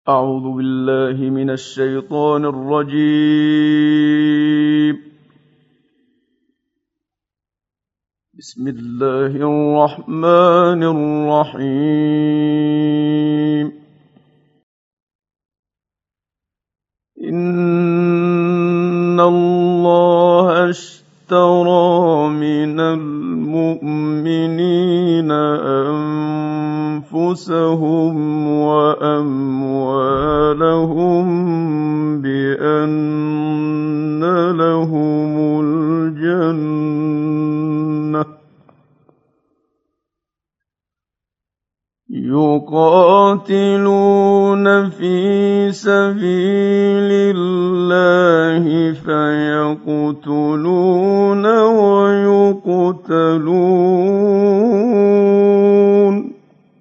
أعوذ بالله من الشيطان الرجيم. بسم الله الرحمن الرحيم. إن الله اشترى من المؤمنين أنفسهم وأموالهم بأن لهم الجنة يقاتلون في سبيل الله فيقتلون ويقتلون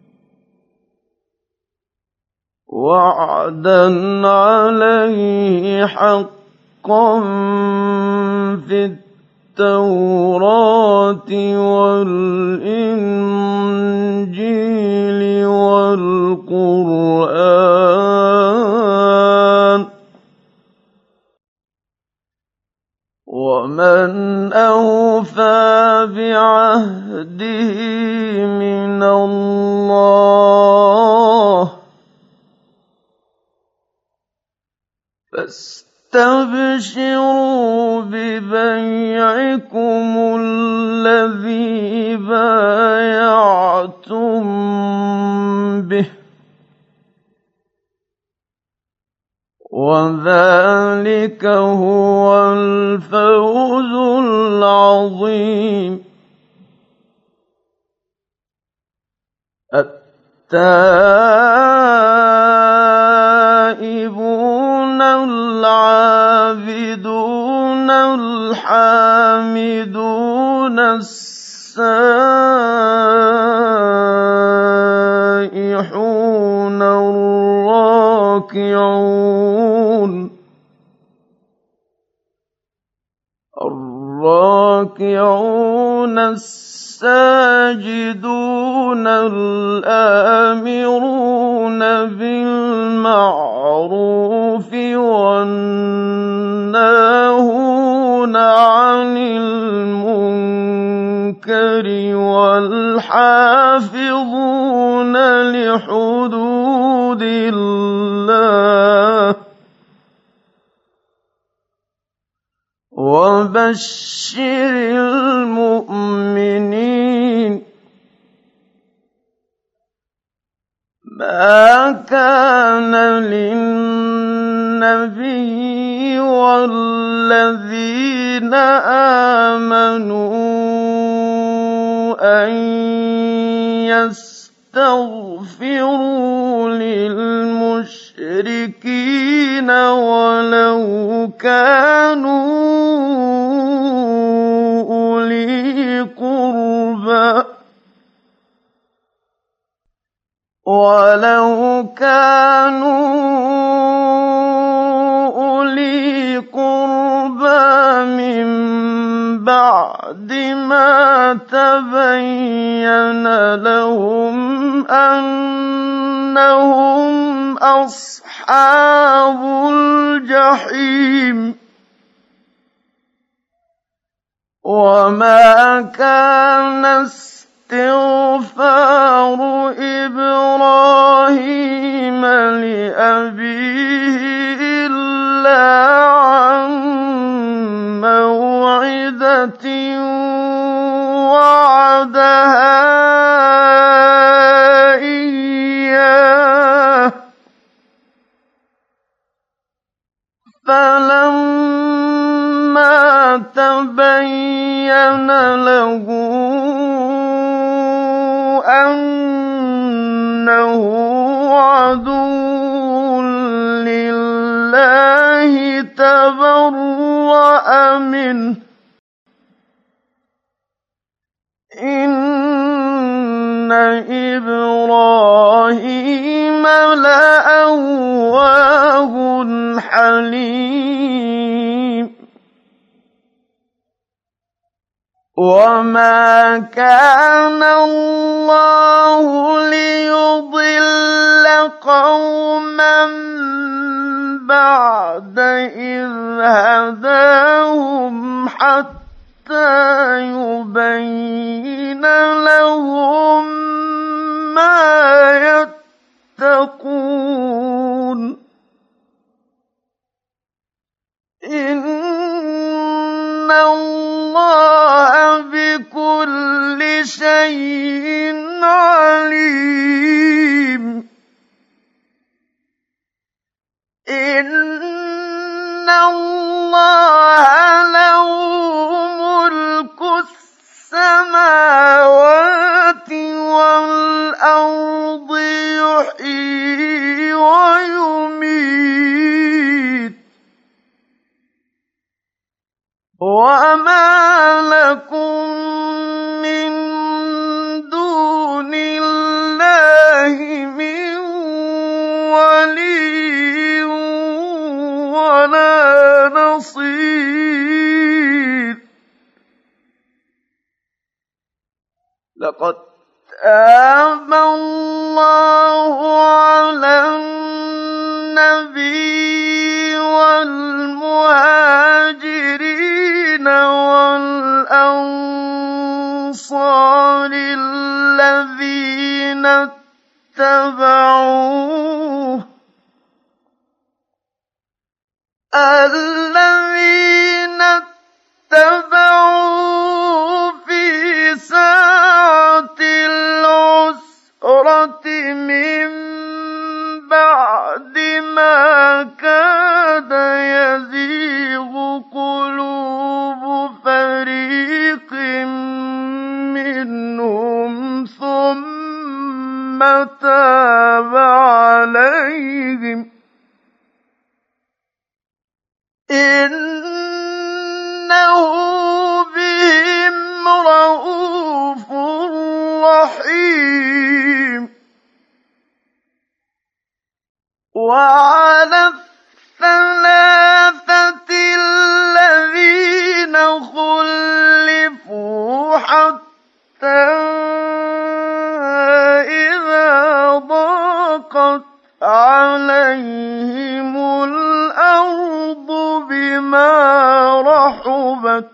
وعدا عليه حقا في التوراة والإنجيل والقرآن ومن أوفى بعهده من الله فاستبشروا ببيعكم الذي بايعتم به وذلك هو الفوز العظيم. التائبون العابدون الحامدون السائحون الراكعون الساجدون الآمرون بالمعروف والناهون عن المنكر والحافظون لحدود الله وبشر المؤمنين. ما كان للنبي والذين آمنوا أن يستغفروا للمشركين ولو كانوا أولي قربى من بعد ما تبين لهم أنهم أصحاب الجحيم. وما كان استغفار إبراهيم لأبيه إلا عن موعدة وعدها إياه فلما تبين له أنه عدو لله تبرأ منه إن إبراهيم لأواه حليم. وما كان الله ليضل قوما بعد إذ هداهم حتى يبين لهم ما يتقون إن الله بكل شيء عليم إن الله له ملك السماوات والأرض يحيي ويميت وما لكم من دون الله من ولي ولا نصير لقد تاب الله على النبي والمهاجرين والأنصار الذين اتبعوه في ساعة العسرة من بعد ما كاد يزيغ قلوب فريق منهم ثم تاب عليهم إنه بهم رءوف رحيم وعلى الثلاثة الذين خلفوا حتى إذا ضاقت عليهم الأرض بما رحبت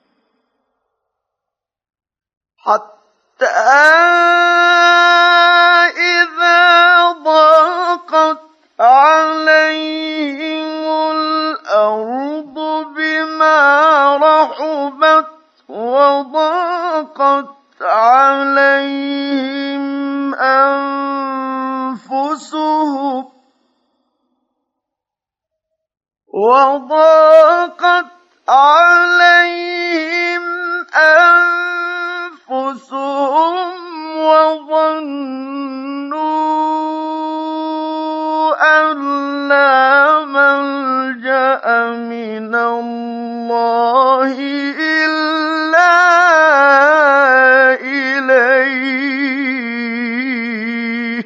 وضاقت عليهم أنفسهم وظنوا أن لا ملجأ من الله إلا إليه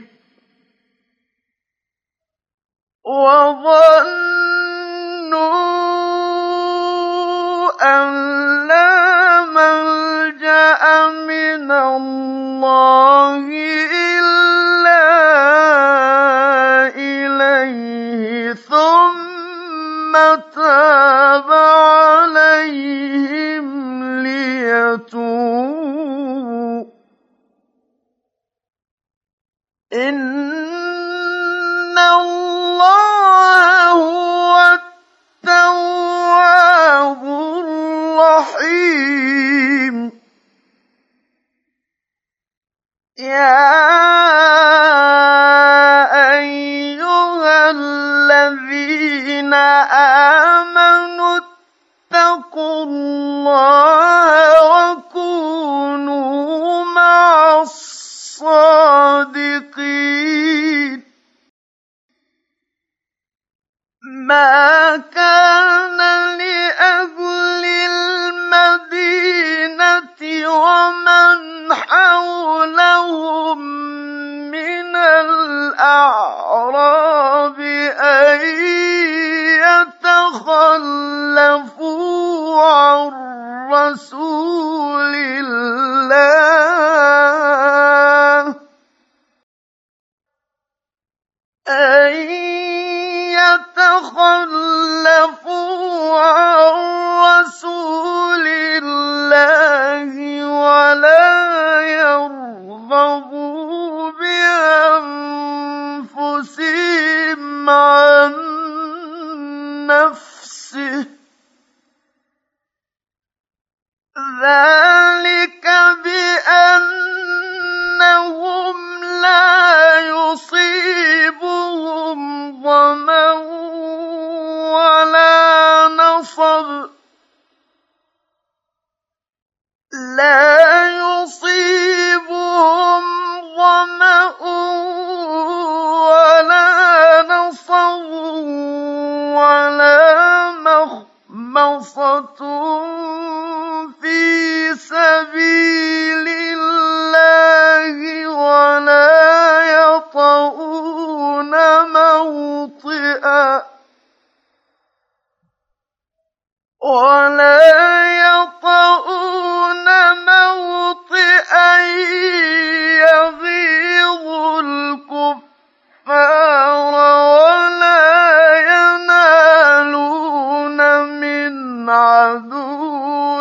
ثم تاب عليهم ليتوبوا إن الله هو التواب الرحيم يا أيها الذين آمنوا اتقوا الله وكونوا مع الصادقين ما كان لأهل المدينة ومن حولهم من الأعراب أن يتخلفوا عن رسول ولا يطؤون موطئا يغيظ الكفار ولا ينالون من عدو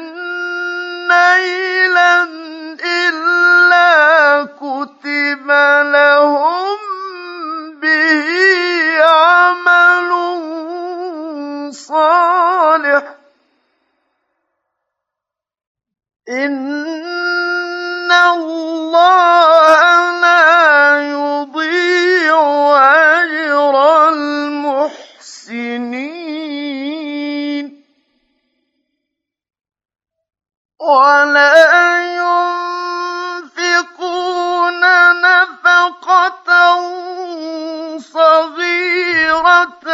نيلا إلا كتب لهم به عمل صالح إن الله لا يضيع أجر المحسنين ولا ينفقون نفقة صغيرة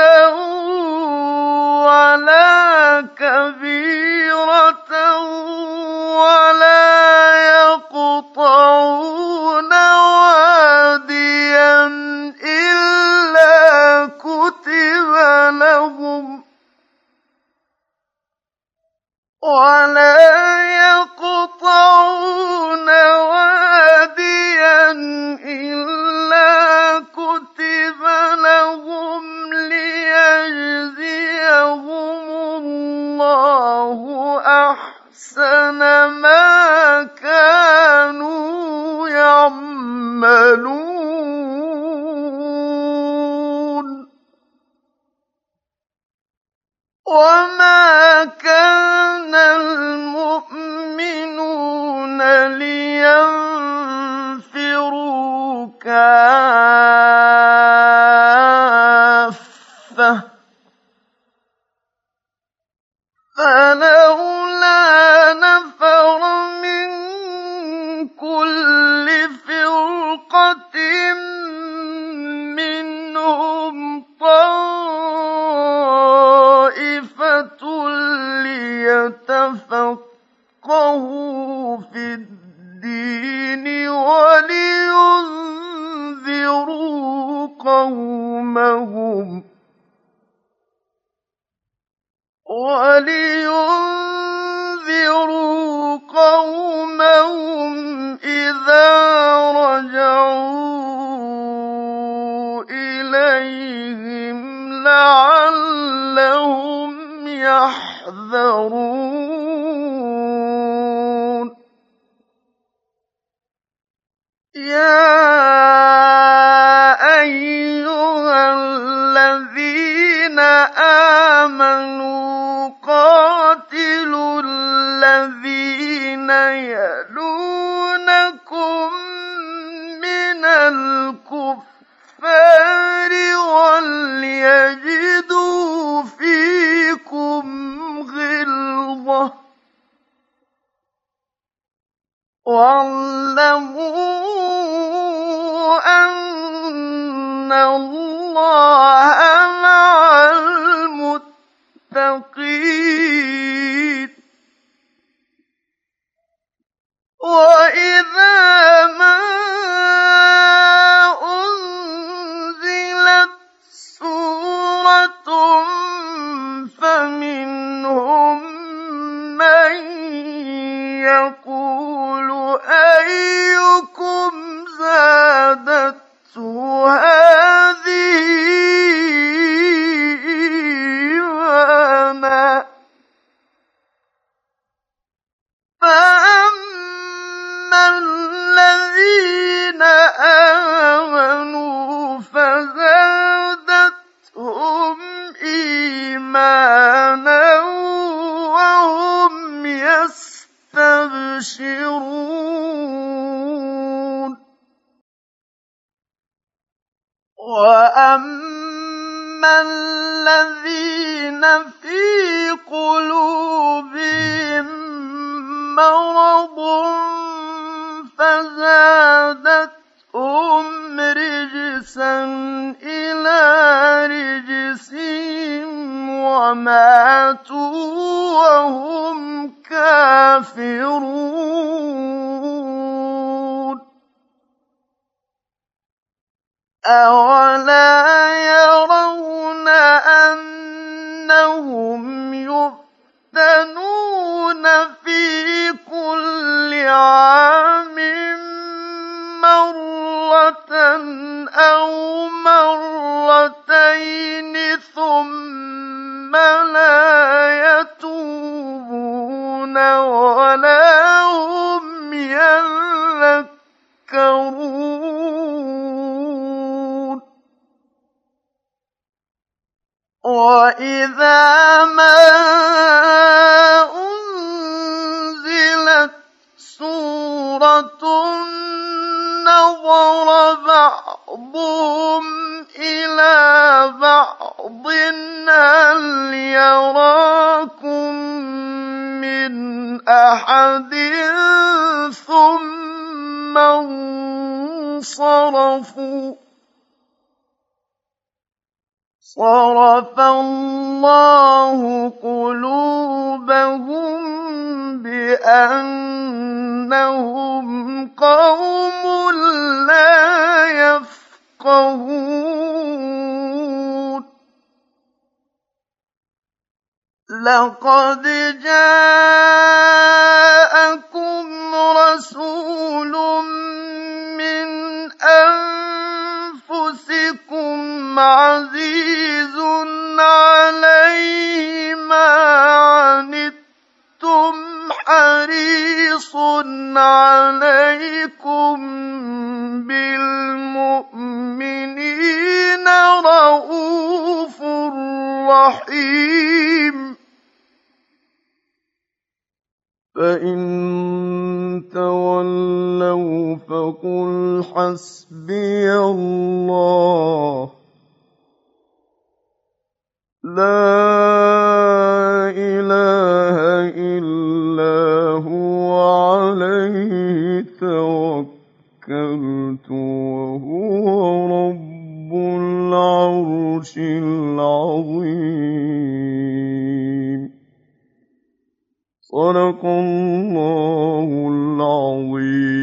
ولا كبيرة ولا يقطعون واديا إلا كتب لهم ليجزيهم الله أحسن ما كانوا يعملون وما كان المؤمنون لينفروا كافة فلولا نفر من كل فرقة منهم طائفة ليتفقهوا في الدين ولينذروا قومهم إذا رجعوا إليهم لعلهم يحذرون يا أيها الذين آمنوا قاتلوا الذين يلونكم من الكفار وليجدوا فيكم غلظة واعلموا أن الله مع المتقين وإذا ما أنزلت سورة فمنهم من يقول أيكم زادته هذه إيمانا فأما الذين آمنوا فزادتهم إيمانا وهم يستبشرون وأما الذين في قلوبهم مرض فزادتهم رجسا إلى رجسهم وماتوا وهم كافرون أولا يرون أنهم وَإِذَا مَا أُنزِلَتْ سُورَةٌ نَظَرَ بَعْضُهُمْ إِلَىٰ بَعْضٍ هَلْ يَرَاكُم مِّنْ أَحَدٍ ثُمَّ انصَرَفُوا ۚ صَرَفَ اللَّهُ قُلُوبَهُم بِأَنَّهُمْ قَوْمٌ لَّا يَفْقَهُونَ. لَقَدْ جَاءَكُمْ رَسُولٌ مِّنْ أَنفُسِكُمْ عَزِيزٌ عَلَيْهِ مَا عَنِتُّمْ حَرِيصٌ عَلَيْكُم بِالْمُؤْمِنِينَ رَءُوفٌ رَّحِيمٌ. فَإِن تَوَلَّوْا فَقُلْ حَسْبِيَ اللَّهُ لَا إِلَٰهَ إِلَّا هُوَ عَلَيْهِ تَوَكَّلْتُ وَهُوَ رَبُّ الْعَرْشِ الْعَظِيمِ. صدق الله العظيم.